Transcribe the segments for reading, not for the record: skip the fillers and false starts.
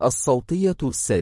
الصوتية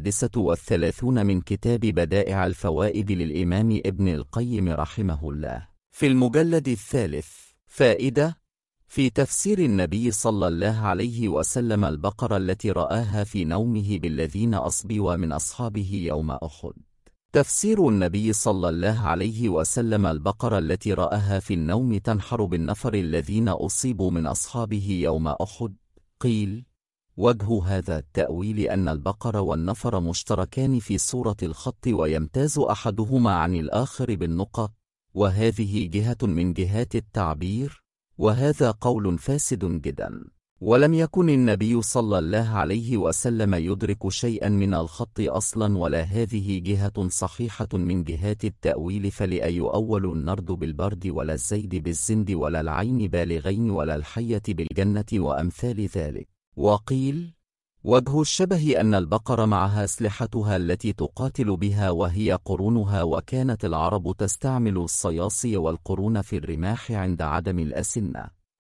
36 من كتاب بدائع الفوائد للإمام ابن القيم رحمه الله، في المجلد 3. فائدة: في تفسير النبي صلى الله عليه وسلم البقرة التي رآها في نومه بالذين أصبوا من أصحابه يوم أحد. تفسير النبي صلى الله عليه وسلم البقرة التي رآها في النوم تنحر بالنفر الذين أصيبوا من أصحابه يوم أحد. قيل: وجه هذا التأويل أن البقر والنفر مشتركان في صورة الخط، ويمتاز أحدهما عن الآخر بالنقط، وهذه جهة من جهات التعبير، وهذا قول فاسد جدا. ولم يكن النبي صلى الله عليه وسلم يدرك شيئا من الخط أصلا، ولا هذه جهة صحيحة من جهات التأويل، فلا يؤول النرد بالبرد، ولا الزيد بالزند، ولا العين بالغين، ولا الحية بالجنة، وأمثال ذلك. وقيل: وجه الشبه أن البقر معها أسلحتها التي تقاتل بها وهي قرونها، وكانت العرب تستعمل الصياصي والقرون في الرماح عند عدم الأسنة،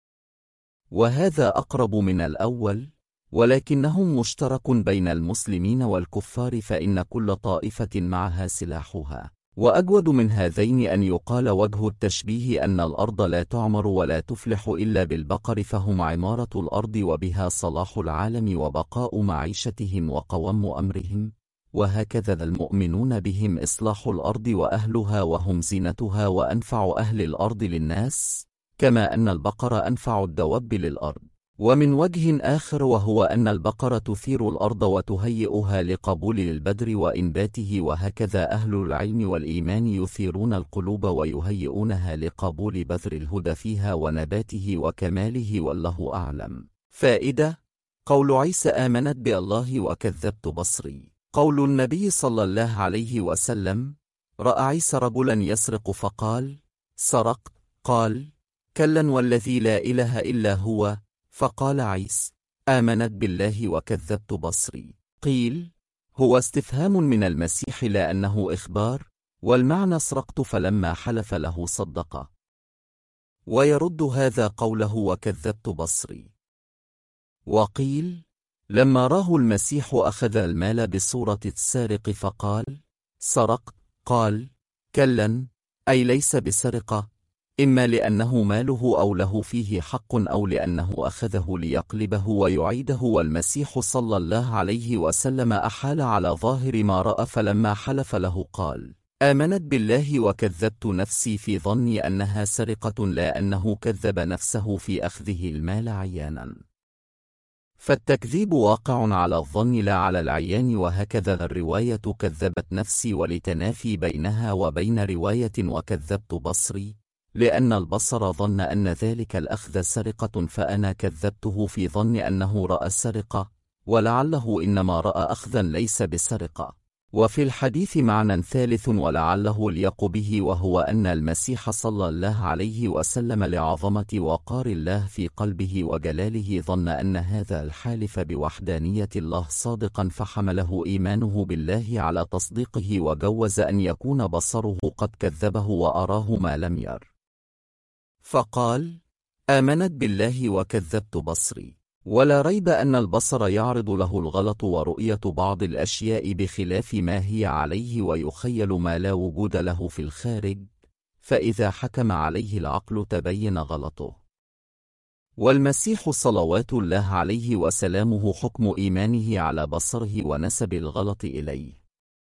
وهذا أقرب من الأول، ولكنهم مشترك بين المسلمين والكفار، فإن كل طائفة معها سلاحها. وأجود من هذين أن يقال وجه التشبيه أن الأرض لا تعمر ولا تفلح إلا بالبقر، فهم عمارة الأرض وبها صلاح العالم وبقاء معيشتهم وقوام أمرهم، وهكذا المؤمنون بهم إصلاح الأرض وأهلها، وهم زينتها وأنفع أهل الأرض للناس، كما أن البقر أنفع الدواب للأرض. ومن وجه آخر، وهو أن البقرة تثير الأرض وتهيئها لقبول البذر وإنباته، وهكذا أهل العلم والإيمان يثيرون القلوب ويهيئونها لقبول بذر الهدى فيها ونباته وكماله، والله أعلم. فائدة: قول عيسى آمنت بالله وكذبت بصري. قول النبي صلى الله عليه وسلم: رأى عيسى رجلا يسرق فقال: سرقت؟ قال: كلا والذي لا إله إلا هو. فقال عيسى: آمنت بالله وكذبت بصري. قيل: هو استفهام من المسيح لا أنه إخبار، والمعنى سرقت فلما حلف له صدقه. ويرد هذا قوله وكذبت بصري. وقيل: لما راه المسيح أخذ المال بصورة السارق فقال: سرقت؟ قال: كلا، أي ليس بسرقة، إما لأنه ماله أو له فيه حق، أو لأنه أخذه ليقلبه ويعيده. والمسيح صلى الله عليه وسلم أحال على ظاهر ما رأى، فلما حلف له قال: آمنت بالله وكذبت نفسي، في ظني أنها سرقة، لا أنه كذب نفسه في أخذه المال عيانا. فالتكذيب واقع على الظن لا على العيان، وهكذا الرواية كذبت نفسي، ولتنافي بينها وبين رواية وكذبت بصري، لأن البصر ظن أن ذلك الأخذ سرقة، فأنا كذبته في ظن أنه رأى السرقة، ولعله إنما رأى أخذا ليس بسرقة. وفي الحديث معنى ثالث ولعله اليق به، وهو أن المسيح صلى الله عليه وسلم لعظمة وقار الله في قلبه وجلاله ظن أن هذا الحالف بوحدانية الله صادقا، فحمله إيمانه بالله على تصديقه، وجوز أن يكون بصره قد كذبه وأراه ما لم ير، فقال: آمنت بالله وكذبت بصري. ولا ريب أن البصر يعرض له الغلط ورؤية بعض الأشياء بخلاف ما هي عليه، ويخيل ما لا وجود له في الخارج، فإذا حكم عليه العقل تبين غلطه. والمسيح صلوات الله عليه وسلامه حكم إيمانه على بصره ونسب الغلط إليه،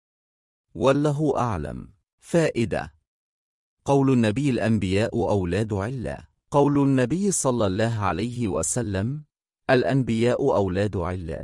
والله أعلم. فائدة: قول النبي الأنبياء أولاد علة. قول النبي صلى الله عليه وسلم: الأنبياء أولاد علات.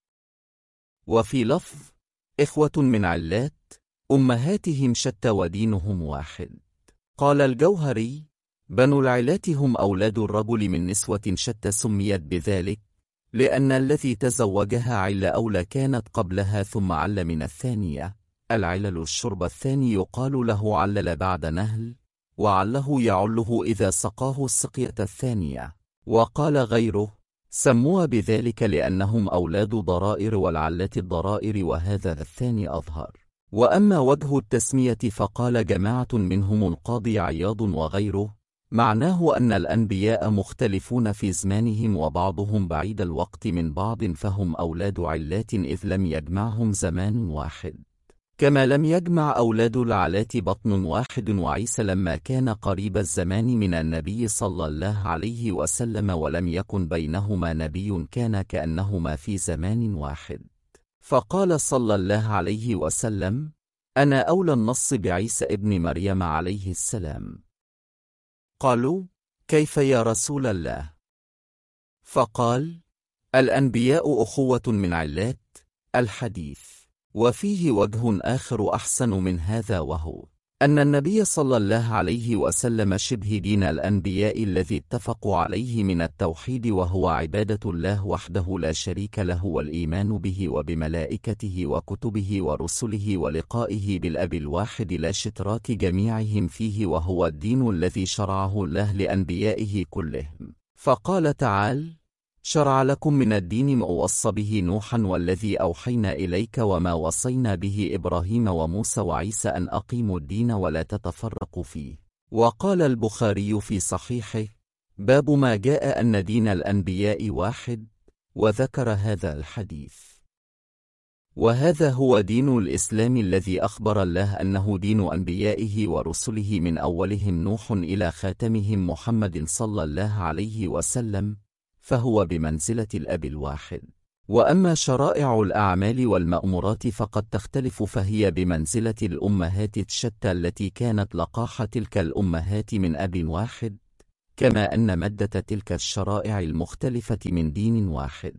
وفي لفظ: إخوة من علات، أمهاتهم شتى ودينهم واحد. قال الجوهري: بنو العلات هم أولاد الرجل من نسوة شتى، سميت بذلك لأن التي تزوجها عل أولى كانت قبلها، ثم عل من الثانية. العلل الشرب الثاني يقال له علل بعد نهل، وعله يعله إذا سقاه السقية الثانية. وقال غيره: سموا بذلك لأنهم أولاد ضرائر، والعلة الضرائر، وهذا الثاني أظهر. وأما وجه التسمية فقال جماعة منهم القاضي عياض وغيره: معناه أن الأنبياء مختلفون في زمانهم وبعضهم بعيد الوقت من بعض، فهم أولاد علات إذ لم يجمعهم زمان واحد، كما لم يجمع أولاد العلات بطن واحد. وعيسى لما كان قريب الزمان من النبي صلى الله عليه وسلم ولم يكن بينهما نبي، كان كأنهما في زمان واحد، فقال صلى الله عليه وسلم: أنا أولى النص بعيسى ابن مريم عليه السلام. قالوا: كيف يا رسول الله؟ فقال: الأنبياء أخوة من علات. الحديث. وفيه وجه آخر أحسن من هذا، وهو أن النبي صلى الله عليه وسلم شبه دين الأنبياء الذي اتفقوا عليه من التوحيد، وهو عبادة الله وحده لا شريك له، والإيمان به وبملائكته وكتبه ورسله ولقائه بالأب الواحد لا شتراك جميعهم فيه، وهو الدين الذي شرعه الله لأنبيائه كلهم. فقال تعالى: شرع لكم من الدين ما وصى به نوحا والذي أوحينا إليك وما وصينا به إبراهيم وموسى وعيسى أن أقيموا الدين ولا تتفرقوا فيه. وقال البخاري في صحيحه: باب ما جاء أن دين الأنبياء واحد، وذكر هذا الحديث. وهذا هو دين الإسلام الذي أخبر الله أنه دين أنبيائه ورسله من أولهم نوح إلى خاتمهم محمد صلى الله عليه وسلم، فهو بمنزلة الأب الواحد. وأما شرائع الأعمال والمأمورات فقد تختلف، فهي بمنزلة الأمهات الشتى التي كانت لقاح تلك الأمهات من أب واحد، كما أن مادة تلك الشرائع المختلفة من دين واحد.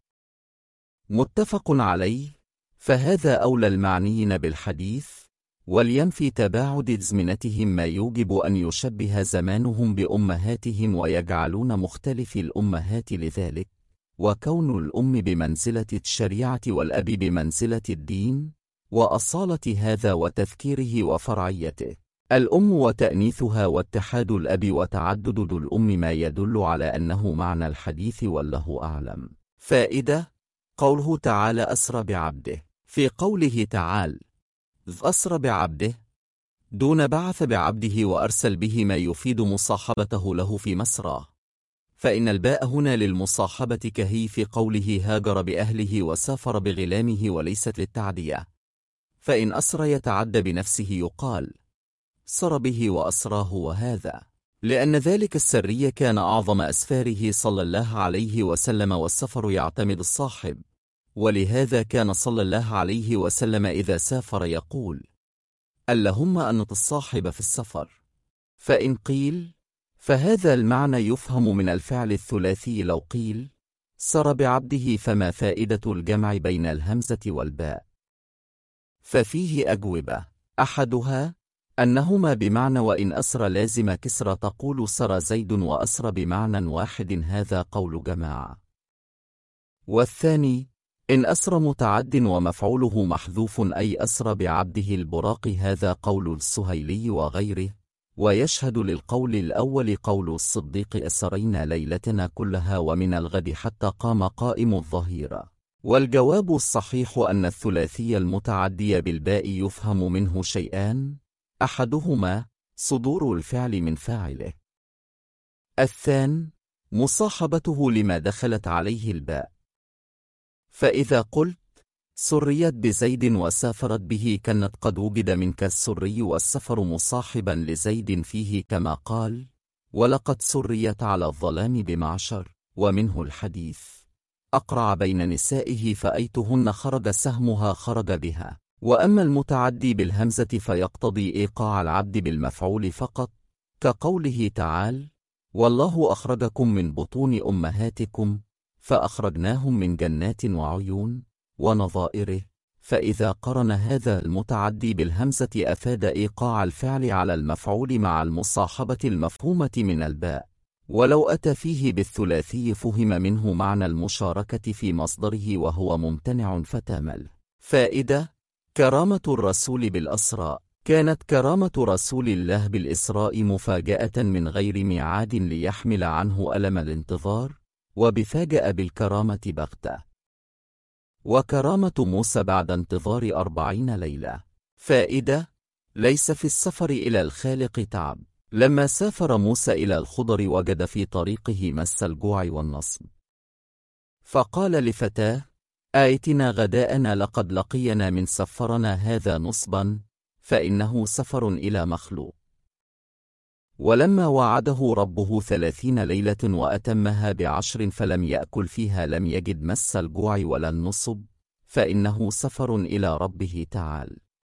متفق عليه. فهذا أولى المعنيين بالحديث، ولينفي تباعد أزمنتهم ما يوجب أن يشبه زمانهم بأمهاتهم ويجعلون مختلف الأمهات لذلك، وكون الأم بمنزلة الشريعة والأب بمنزلة الدين، وأصالة هذا وتذكيره وفرعيته الأم وتأنيثها واتحاد الأب وتعدد الأم ما يدل على أنه معنى الحديث، والله أعلم. فائدة: قوله تعالى أسرى بعبده، في قوله تعالى أسرى بعبده دون بعث بعبده وأرسل به ما يفيد مصاحبته له في مسراه، فإن الباء هنا للمصاحبة كهي في قوله هاجر بأهله وسافر بغلامه، وليست للتعدية، فإن أسرى يتعدى بنفسه يقال سر به وأسراه، وهذا لأن ذلك السري كان أعظم أسفاره صلى الله عليه وسلم، والسفر يعتمد الصاحب، ولهذا كان صلى الله عليه وسلم إذا سافر يقول: اللهم أنت الصاحب في السفر. فإن قيل فهذا المعنى يفهم من الفعل الثلاثي لو قيل سر بعبده، فما فائدة الجمع بين الهمزة والباء؟ ففيه أجوبة: أحدها أنهما بمعنى، وإن أسرى لازم كسرى تقول سرى زيد وأسرى بمعنى واحد، هذا قول جماعة. والثاني إن أسرى متعد ومفعوله محذوف، أي أسرى بعبده البراق، هذا قول السهيلي وغيره. ويشهد للقول الأول قول الصديق: أسرينا ليلتنا كلها ومن الغد حتى قام قائم الظهيرة. والجواب الصحيح أن الثلاثي المتعدي بالباء يفهم منه شيئان: أحدهما صدور الفعل من فاعله، الثاني مصاحبته لما دخلت عليه الباء. فإذا قلت سريت بزيد وسافرت به، كانت قد وجد منك السري والسفر مصاحبا لزيد فيه، كما قال: ولقد سريت على الظلام بمعشر. ومنه الحديث: أقرع بين نسائه فأيتهن خرج سهمها خرج بها. وأما المتعدي بالهمزة فيقتضي إيقاع العبد بالمفعول فقط، كقوله تعالى: والله أخرجكم من بطون أمهاتكم فأخرجناهم من جنات وعيون، ونظائره. فإذا قرن هذا المتعدي بالهمزة أفاد إيقاع الفعل على المفعول مع المصاحبة المفهومة من الباء، ولو أتى فيه بالثلاثي فهم منه معنى المشاركة في مصدره وهو ممتنع فتامل. فائدة: كرامة الرسول بالأسراء. كانت كرامة رسول الله بالإسراء مفاجأة من غير ميعاد ليحمل عنه ألم الانتظار، وبفاجأ بالكرامة بغتة. وكرامة موسى بعد انتظار 40 ليلة. فائدة: ليس في السفر إلى الخالق تعب، لما سافر موسى إلى الخضر وجد في طريقه مس الجوع والنصب، فقال لفتاه: آتنا غداءنا لقد لقينا من سفرنا هذا نصبا، فإنه سفر إلى مخلوق. ولما وعده ربه 30 ليلة وأتمها ب10 فلم يأكل فيها لم يجد مس الجوع ولا النصب، فإنه سفر إلى ربه تعالى.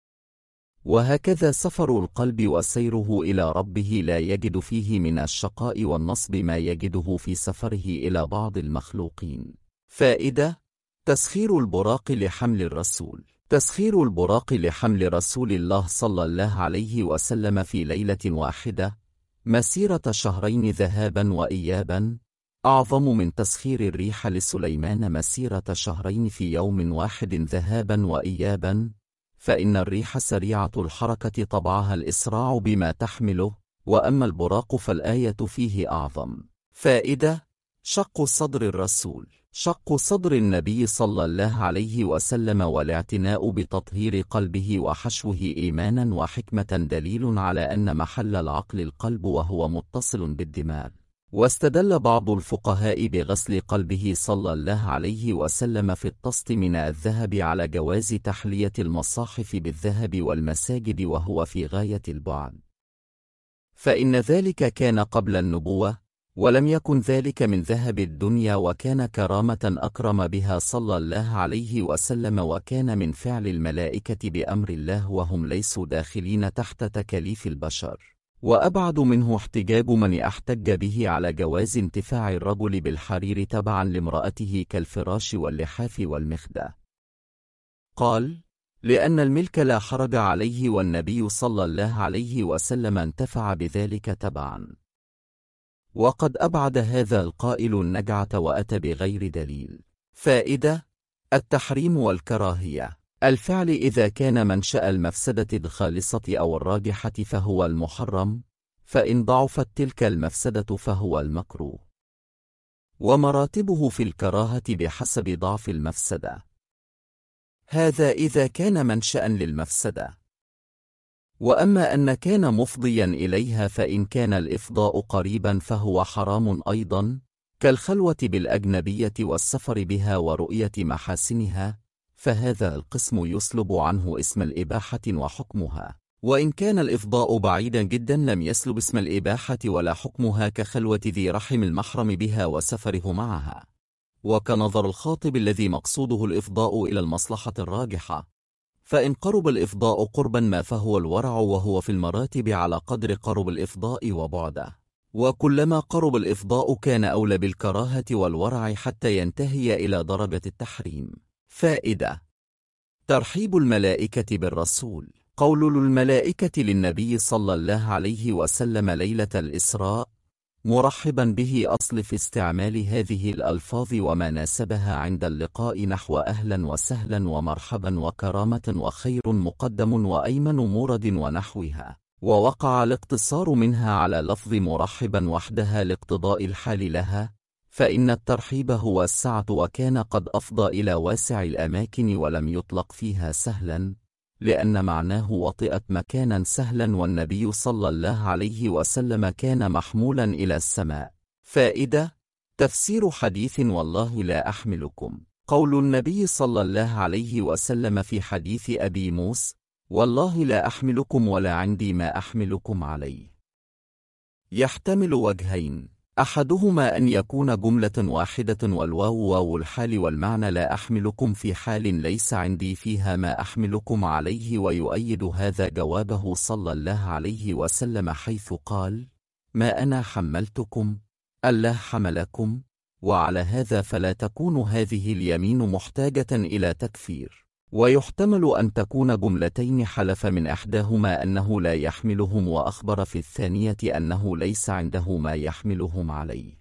وهكذا سفر القلب وسيره إلى ربه لا يجد فيه من الشقاء والنصب ما يجده في سفره إلى بعض المخلوقين. فائدة: تسخير البراق لحمل الرسول. تسخير البراق لحمل رسول الله صلى الله عليه وسلم في ليلة واحدة مسيرة شهرين ذهابا وإيابا أعظم من تسخير الريح لسليمان مسيرة شهرين في يوم واحد ذهابا وإيابا، فإن الريح سريعة الحركة طبعها الإسراع بما تحمله، وأما البراق فالآية فيه أعظم. فائدة: شق صدر الرسول. شق صدر النبي صلى الله عليه وسلم والاعتناء بتطهير قلبه وحشوه إيمانا وحكمة دليل على أن محل العقل القلب وهو متصل بالدماغ. واستدل بعض الفقهاء بغسل قلبه صلى الله عليه وسلم في الطست من الذهب على جواز تحلية المصاحف بالذهب والمساجد، وهو في غاية البعد، فإن ذلك كان قبل النبوة، ولم يكن ذلك من ذهب الدنيا، وكان كرامة أكرم بها صلى الله عليه وسلم، وكان من فعل الملائكة بأمر الله وهم ليسوا داخلين تحت تكاليف البشر. وأبعد منه احتجاج من احتج به على جواز انتفاع الرجل بالحرير تبعا لامرأته كالفراش واللحاف والمخدة. قال: لأن الملك لا حرج عليه، والنبي صلى الله عليه وسلم انتفع بذلك تبعا. وقد أبعد هذا القائل النجعة وأتى بغير دليل. فائدة: التحريم والكراهية. الفعل إذا كان منشأ المفسدة الخالصة أو الراجحة فهو المحرم، فإن ضعفت تلك المفسدة فهو المكروه، ومراتبه في الكراهة بحسب ضعف المفسدة. هذا إذا كان منشأ للمفسدة. وأما أن كان مفضيا إليها فإن كان الإفضاء قريبا فهو حرام أيضا، كالخلوة بالأجنبية والسفر بها ورؤية محاسنها، فهذا القسم يسلب عنه اسم الإباحة وحكمها. وإن كان الإفضاء بعيدا جدا لم يسلب اسم الإباحة ولا حكمها، كخلوة ذي رحم المحرم بها وسفره معها، وكنظر الخاطب الذي مقصوده الإفضاء إلى المصلحة الراجحة. فإن قرب الإفضاء قربا ما فهو الورع، وهو في المراتب على قدر قرب الإفضاء وبعده، وكلما قرب الإفضاء كان أولى بالكراهة والورع حتى ينتهي إلى درجة التحريم. فائدة: ترحيب الملائكة بالرسول. قول الملائكة للنبي صلى الله عليه وسلم ليلة الإسراء مرحبا به أصل في استعمال هذه الألفاظ وما ناسبها عند اللقاء نحو أهلا وسهلا ومرحبا وكرامة وخير مقدم وأيمن مورد ونحوها، ووقع الاقتصار منها على لفظ مرحبا وحدها لاقتضاء الحال لها، فإن الترحيب هو السعة، وكان قد أفضى إلى واسع الأماكن ولم يطلق فيها سهلا، لأن معناه وطئت مكانا سهلا، والنبي صلى الله عليه وسلم كان محمولا إلى السماء. فائدة: تفسير حديث والله لا أحملكم. قول النبي صلى الله عليه وسلم في حديث أبي موسى: والله لا أحملكم ولا عندي ما أحملكم عليه، يحتمل وجهين: أحدهما أن يكون جملة واحدة والواو واو الحال، والمعنى لا أحملكم في حال ليس عندي فيها ما أحملكم عليه، ويؤيد هذا جوابه صلى الله عليه وسلم حيث قال: ما أنا حملتكم، الله حملكم. وعلى هذا فلا تكون هذه اليمين محتاجة إلى تكفير. ويحتمل أن تكون جملتين حلف من إحداهما أنه لا يحملهم، وأخبر في الثانية أنه ليس عنده ما يحملهم عليه.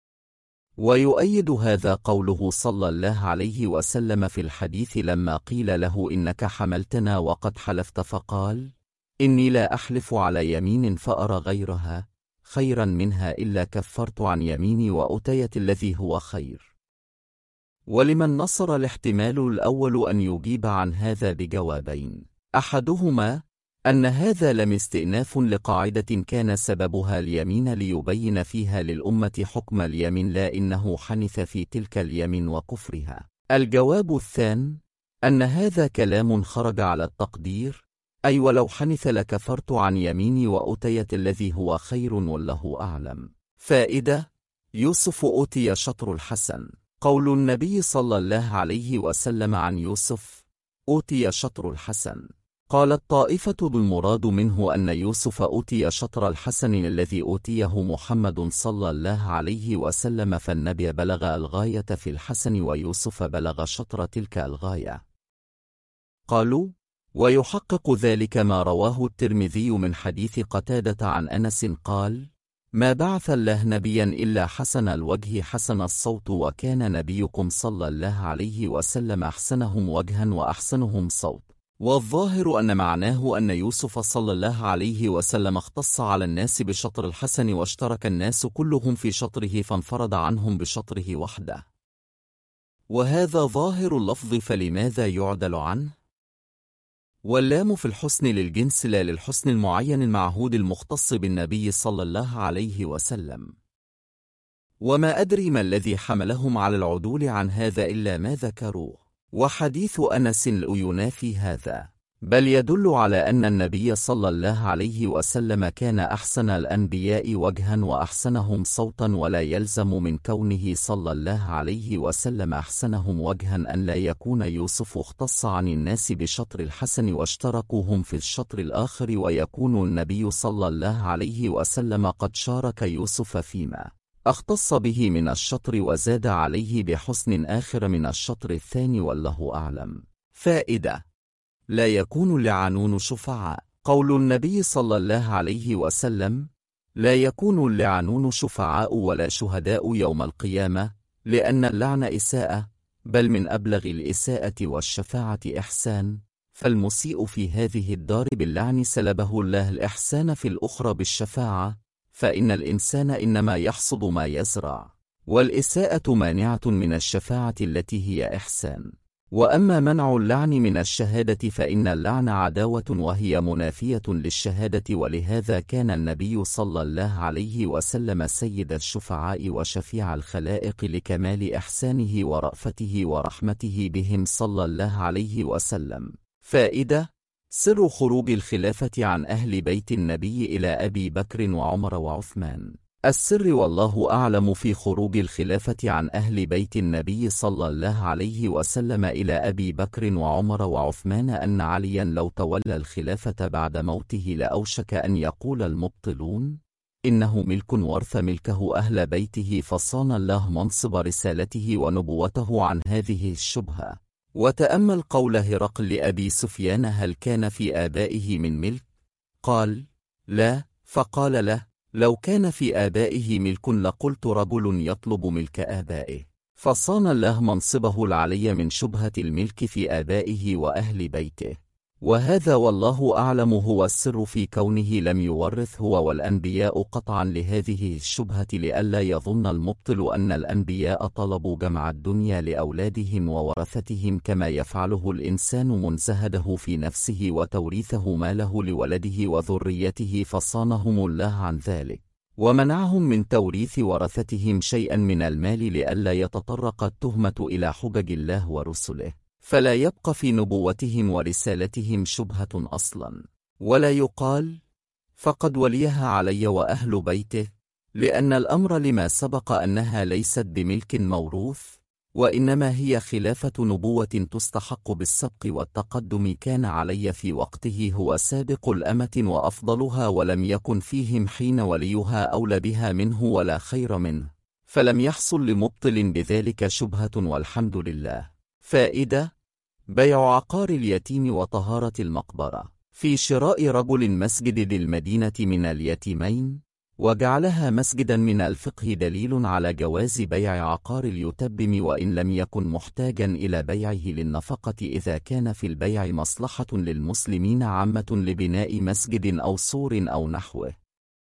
ويؤيد هذا قوله صلى الله عليه وسلم في الحديث لما قيل له إنك حملتنا وقد حلفت، فقال: إني لا أحلف على يمين فأرى غيرها خيرا منها إلا كفرت عن يميني وأتيت الذي هو خير. ولمن نصر الاحتمال الأول أن يجيب عن هذا بجوابين: أحدهما أن هذا لم استئناف لقاعدة كان سببها اليمين ليبين فيها للأمة حكم اليمين، لا إنه حنث في تلك اليمين وكفرها. الجواب الثاني أن هذا كلام خرج على التقدير، أي ولو حنث لكفرت عن يميني وأتيت الذي هو خير والله أعلم. فائدة: يوسف أوتي شطر الحسن. قول النبي صلى الله عليه وسلم عن يوسف: أوتي شطر الحسن. قالت طائفة بالمراد منه أن يوسف أوتي شطر الحسن الذي أوتيه محمد صلى الله عليه وسلم، فالنبي بلغ الغاية في الحسن ويوسف بلغ شطر تلك الغاية. قالوا: ويحقق ذلك ما رواه الترمذي من حديث قتادة عن أنس قال: ما بعث الله نبيا إلا حسن الوجه حسن الصوت، وكان نبيكم صلى الله عليه وسلم أحسنهم وجها وأحسنهم صوت. والظاهر أن معناه أن يوسف صلى الله عليه وسلم اختص على الناس بشطر الحسن، واشترك الناس كلهم في شطره فانفرد عنهم بشطره وحده. وهذا ظاهر اللفظ، فلماذا يعدل عنه؟ واللام في الحسن للجنس لا للحسن المعين المعهود المختص بالنبي صلى الله عليه وسلم. وما أدري ما الذي حملهم على العدول عن هذا إلا ما ذكروه. وحديث أنس لا ينافي هذا، بل يدل على أن النبي صلى الله عليه وسلم كان أحسن الأنبياء وجها وأحسنهم صوتا، ولا يلزم من كونه صلى الله عليه وسلم أحسنهم وجها أن لا يكون يوسف اختص عن الناس بشطر الحسن واشتركوهم في الشطر الآخر، ويكون النبي صلى الله عليه وسلم قد شارك يوسف فيما اختص به من الشطر وزاد عليه بحسن آخر من الشطر الثاني، والله أعلم. فائدة: لا يكون اللعنون شفعاء. قول النبي صلى الله عليه وسلم: لا يكون اللعنون شفعاء ولا شهداء يوم القيامة، لأن اللعن إساءة، بل من أبلغ الإساءة والشفاعة إحسان، فالمسيء في هذه الدار باللعن سلبه الله الإحسان في الأخرى بالشفاعة، فإن الإنسان إنما يحصد ما يزرع، والإساءة مانعة من الشفاعة التي هي إحسان. وأما منع اللعن من الشهادة فإن اللعن عداوة وهي منافية للشهادة، ولهذا كان النبي صلى الله عليه وسلم سيد الشفعاء وشفيع الخلائق لكمال إحسانه ورأفته ورحمته بهم صلى الله عليه وسلم. فائدة: سر خروج الخلافة عن أهل بيت النبي إلى أبي بكر وعمر وعثمان. السر والله أعلم في خروج الخلافة عن أهل بيت النبي صلى الله عليه وسلم إلى أبي بكر وعمر وعثمان أن عليا لو تولى الخلافة بعد موته لأوشك أن يقول المبطلون: إنه ملك ورث ملكه أهل بيته، فصان الله منصب رسالته ونبوته عن هذه الشبهة. وتأمل قول هرقل لأبي سفيان: هل كان في آبائه من ملك؟ قال: لا. فقال له: لو كان في آبائه ملك لقلت رجل يطلب ملك آبائه. فصان الله منصبه العلي من شبهة الملك في آبائه وأهل بيته. وهذا والله أعلم هو السر في كونه لم يورث هو والأنبياء قطعا لهذه الشبهة، لئلا يظن المبطل أن الأنبياء طلبوا جمع الدنيا لأولادهم وورثتهم كما يفعله الإنسان منزهده في نفسه وتوريثه ماله لولده وذريته، فصانهم الله عن ذلك ومنعهم من توريث ورثتهم شيئا من المال لئلا يتطرق التهمة إلى حجج الله ورسله، فلا يبقى في نبوتهم ورسالتهم شبهة أصلا، ولا يقال فقد وليها علي وأهل بيته، لأن الأمر لما سبق أنها ليست بملك موروث، وإنما هي خلافة نبوة تستحق بالسبق والتقدم. كان علي في وقته هو سابق الأمة وأفضلها، ولم يكن فيهم حين وليها أولى بها منه ولا خير منه، فلم يحصل لمبطل بذلك شبهة، والحمد لله. فائدة: بيع عقار اليتيم وطهارة المقبرة. في شراء رجل مسجد للمدينة من اليتيمين وجعلها مسجدا من الفقه دليل على جواز بيع عقار اليتيم، وإن لم يكن محتاجا إلى بيعه للنفقة، إذا كان في البيع مصلحة للمسلمين عامة لبناء مسجد أو سور أو نحوه.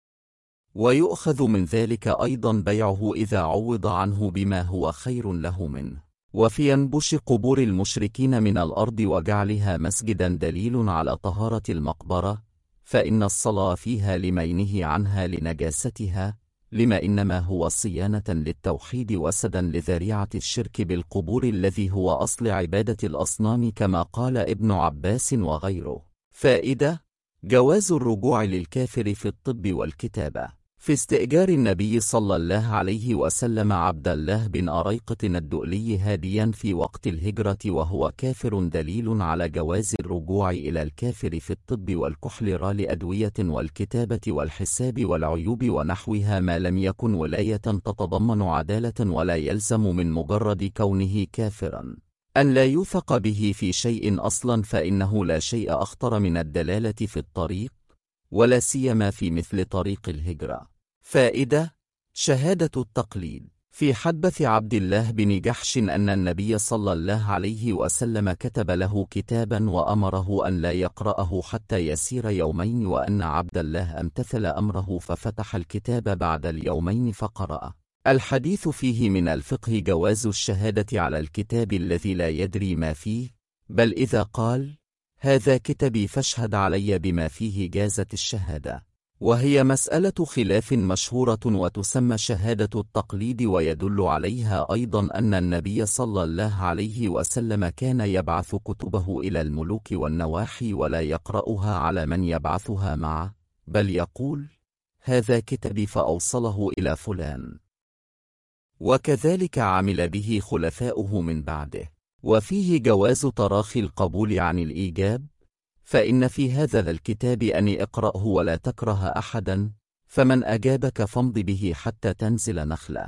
ويؤخذ من ذلك أيضا بيعه إذا عوض عنه بما هو خير له منه. وفي ينبش قبور المشركين من الأرض وجعلها مسجدا دليل على طهارة المقبرة، فإن الصلاة فيها لما ينهي عنها لنجاستها، لما إنما هو صيانة للتوحيد وسدا لذريعة الشرك بالقبور الذي هو أصل عبادة الأصنام، كما قال ابن عباس وغيره. فائدة: جواز الرجوع للكافر في الطب والكتابة. في استئجار النبي صلى الله عليه وسلم عبد الله بن أريقط الدؤلي هاديا في وقت الهجرة وهو كافر دليل على جواز الرجوع إلى الكافر في الطب والكحل لأدوية والكتابة والحساب والعيوب ونحوها، ما لم يكن ولاية تتضمن عدالة، ولا يلزم من مجرد كونه كافرا أن لا يوثق به في شيء أصلا، فإنه لا شيء أخطر من الدلالة في الطريق، ولا سيما في مثل طريق الهجرة. فائدة: شهادة التقليد. في حدث عبد الله بن جحش أن النبي صلى الله عليه وسلم كتب له كتابا وأمره أن لا يقرأه حتى يسير يومين، وأن عبد الله امتثل أمره ففتح الكتاب بعد اليومين فقرأ. الحديث فيه من الفقه جواز الشهادة على الكتاب الذي لا يدري ما فيه، بل إذا قال هذا كتبي فاشهد علي بما فيه جازت الشهادة، وهي مسألة خلاف مشهورة وتسمى شهادة التقليد. ويدل عليها أيضا أن النبي صلى الله عليه وسلم كان يبعث كتبه إلى الملوك والنواحي ولا يقرأها على من يبعثها معه، بل يقول هذا كتبي فأوصله إلى فلان، وكذلك عمل به خلفاؤه من بعده. وفيه جواز تراخي القبول عن الإيجاب، فإن في هذا الكتاب أن اقرأه ولا تكره أحدا، فمن أجابك فامض به حتى تنزل نخلة.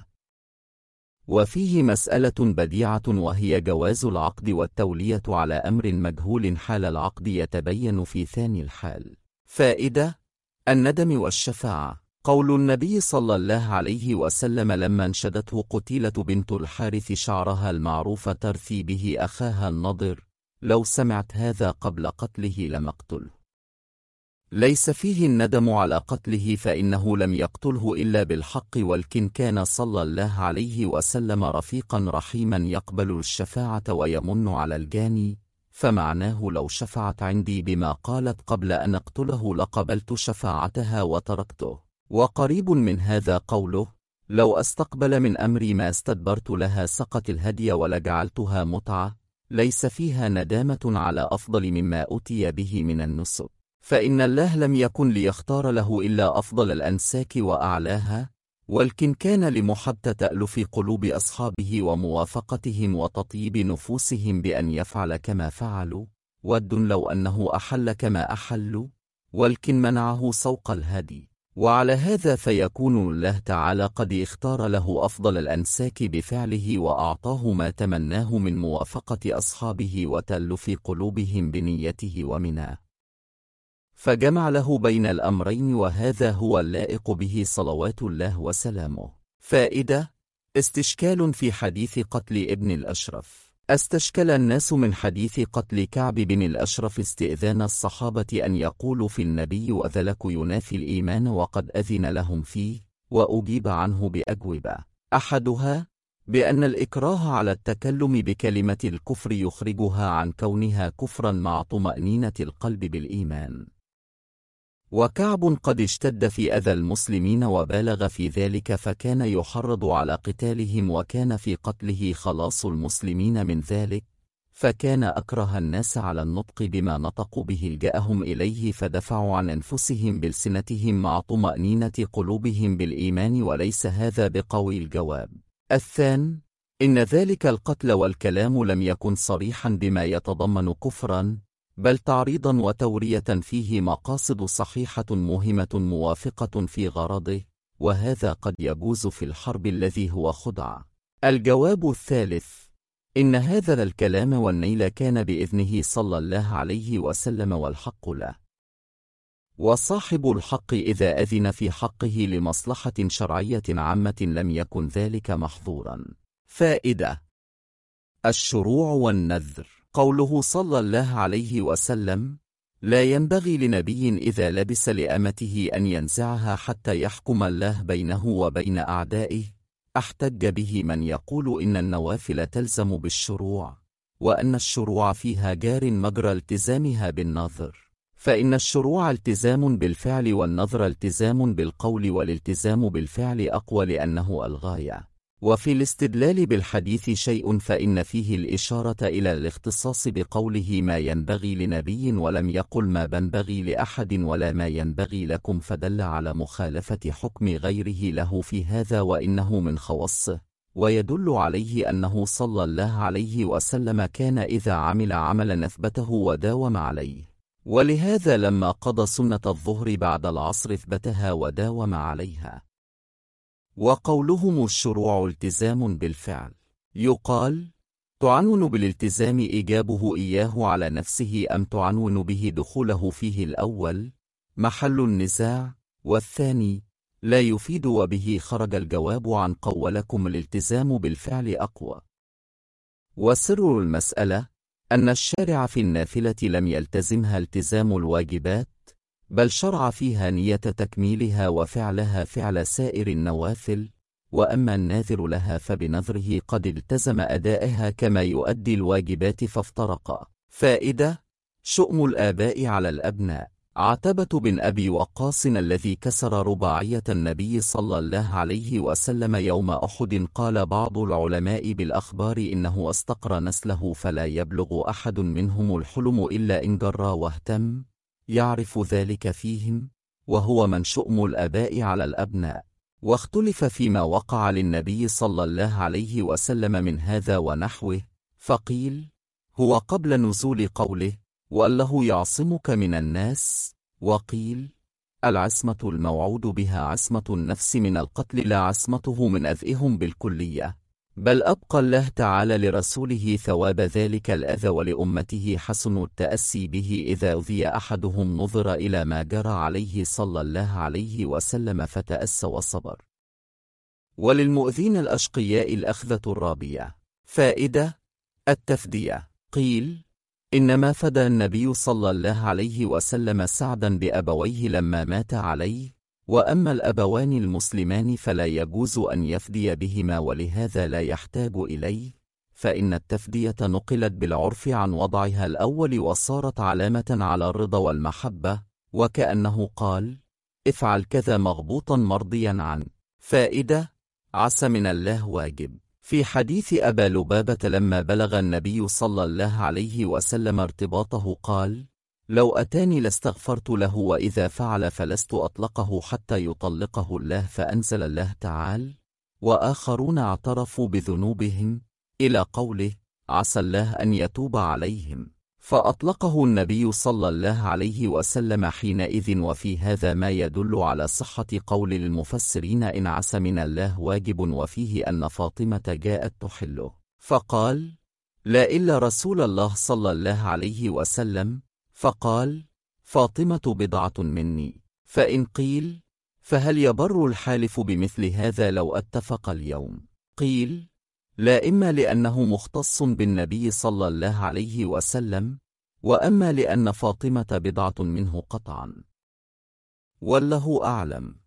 وفيه مسألة بديعة وهي جواز العقد والتولية على أمر مجهول حال العقد يتبين في ثاني الحال. فائدة: الندم والشفاعة. قول النبي صلى الله عليه وسلم لما انشدته قتيلة بنت الحارث شعرها المعروف ترثي به أخاها النضر: لو سمعت هذا قبل قتله لم أقتله. ليس فيه الندم على قتله، فإنه لم يقتله إلا بالحق، ولكن كان صلى الله عليه وسلم رفيقا رحيما يقبل الشفاعة ويمن على الجاني، فمعناه لو شفعت عندي بما قالت قبل أن أقتله لقبلت شفاعتها وتركته. وقريب من هذا قوله: لو أستقبل من أمري ما استدبرت لها سقت الهدي ولجعلتها متعة. ليس فيها ندامة على أفضل مما أتي به من النسك، فإن الله لم يكن ليختار له إلا أفضل الأنساك وأعلاها، ولكن كان لمحبة تألف قلوب أصحابه وموافقتهم وتطيب نفوسهم بأن يفعل كما فعلوا، ود لو أنه أحل كما أحلوا، ولكن منعه سوق الهدي. وعلى هذا فيكون الله تعالى قد اختار له أفضل الأنساك بفعله، وأعطاه ما تمناه من موافقة أصحابه وتألف قلوبهم بنيته ومناه، فجمع له بين الأمرين، وهذا هو اللائق به صلوات الله وسلامه. فائدة: استشكال في حديث قتل ابن الأشرف. استشكل الناس من حديث قتل كعب بن الأشرف استئذان الصحابة أن يقولوا في النبي وذلك ينافي الإيمان وقد أذن لهم فيه، وأجيب عنه بأجوبة: أحدها بأن الإكراه على التكلم بكلمة الكفر يخرجها عن كونها كفرا مع طمأنينة القلب بالإيمان، وكعب قد اشتد في أذى المسلمين وبالغ في ذلك، فكان يحرض على قتالهم، وكان في قتله خلاص المسلمين من ذلك، فكان أكره الناس على النطق بما نطقوا به لجأهم إليه فدفعوا عن أنفسهم بلسنتهم مع طمأنينة قلوبهم بالإيمان، وليس هذا بقوي الجواب. الثاني: إن ذلك القتل والكلام لم يكن صريحا بما يتضمن كفرا، بل تعريضا وتورية فيه مقاصد صحيحة مهمة موافقة في غرضه، وهذا قد يجوز في الحرب الذي هو خدعة. الجواب الثالث: إن هذا الكلام والنيل كان بإذنه صلى الله عليه وسلم والحق له، وصاحب الحق إذا أذن في حقه لمصلحة شرعية عامة لم يكن ذلك محظورا. فائدة: الشروع والنذر. قوله صلى الله عليه وسلم: لا ينبغي لنبي إذا لبس لأمته أن ينزعها حتى يحكم الله بينه وبين أعدائه، احتج به من يقول إن النوافل تلزم بالشروع، وأن الشروع فيها جار مجرى التزامها بالنذر، فإن الشروع التزام بالفعل والنظر التزام بالقول والالتزام بالفعل أقوى لأنه الغاية. وفي الاستدلال بالحديث شيء فإن فيه الإشارة إلى الاختصاص بقوله ما ينبغي لنبي ولم يقل ما ينبغي لأحد ولا ما ينبغي لكم، فدل على مخالفة حكم غيره له في هذا وإنه من خواصه، ويدل عليه أنه صلى الله عليه وسلم كان إذا عمل عملا أثبته وداوم عليه، ولهذا لما قضى سنة الظهر بعد العصر اثبتها وداوم عليها. وقولهم الشروع التزام بالفعل، يقال: تعنون بالالتزام إيجابه إياه على نفسه أم تعنون به دخوله فيه؟ الأول محل النزاع، والثاني لا يفيد، وبه خرج الجواب عن قولكم الالتزام بالفعل أقوى. وسر المسألة أن الشارع في النافلة لم يلتزمها التزام الواجبات، بل شرع فيها نية تكميلها وفعلها فعل سائر النوافل، وأما الناذر لها فبنذره قد التزم أدائها كما يؤدي الواجبات فافترقا. فائدة: شؤم الآباء على الأبناء. عتبة بن أبي وقاص الذي كسر رباعية النبي صلى الله عليه وسلم يوم أحد، قال بعض العلماء بالأخبار إنه استقر نسله فلا يبلغ أحد منهم الحلم إلا إن جرى واهتم، يعرف ذلك فيهم، وهو من شؤم الآباء على الأبناء. واختلف فيما وقع للنبي صلى الله عليه وسلم من هذا ونحوه، فقيل: هو قبل نزول قوله والله يعصمك من الناس، وقيل: العصمة الموعود بها عصمة النفس من القتل لا عصمته من أذئهم بالكلية، بل أبقى الله تعالى لرسوله ثواب ذلك الأذى، ولأمته حسن التأسي به إذا أذي أحدهم نظر إلى ما جرى عليه صلى الله عليه وسلم فتأسى وصبر. وللمؤذين الأشقياء الأخذة الرابية. فائدة: التفدية. قيل: إنما فدى النبي صلى الله عليه وسلم سعدا بأبويه لما مات عليه، وأما الأبوان المسلمان فلا يجوز أن يفدي بهما، ولهذا لا يحتاج إليه، فإن التفدية نقلت بالعرف عن وضعها الأول وصارت علامة على الرضا والمحبة، وكأنه قال: افعل كذا مغبوطا مرضيا عنه. فائدة: عسى من الله واجب. في حديث أبا لبابة لما بلغ النبي صلى الله عليه وسلم ارتباطه قال: لو أتاني لاستغفرت له، وإذا فعل فلست أطلقه حتى يطلقه الله، فأنزل الله تعالى: وآخرون اعترفوا بذنوبهم، إلى قوله: عسى الله أن يتوب عليهم، فأطلقه النبي صلى الله عليه وسلم حينئذ. وفي هذا ما يدل على صحة قول المفسرين إن عسى من الله واجب، وفيه أن فاطمة جاءت تحله فقال: لا إلا رسول الله صلى الله عليه وسلم، فقال: فاطمة بضعة مني. فإن قيل: فهل يبر الحالف بمثل هذا لو اتفق اليوم؟ قيل: لا، إما لأنه مختص بالنبي صلى الله عليه وسلم، وأما لأن فاطمة بضعة منه قطعا، والله أعلم.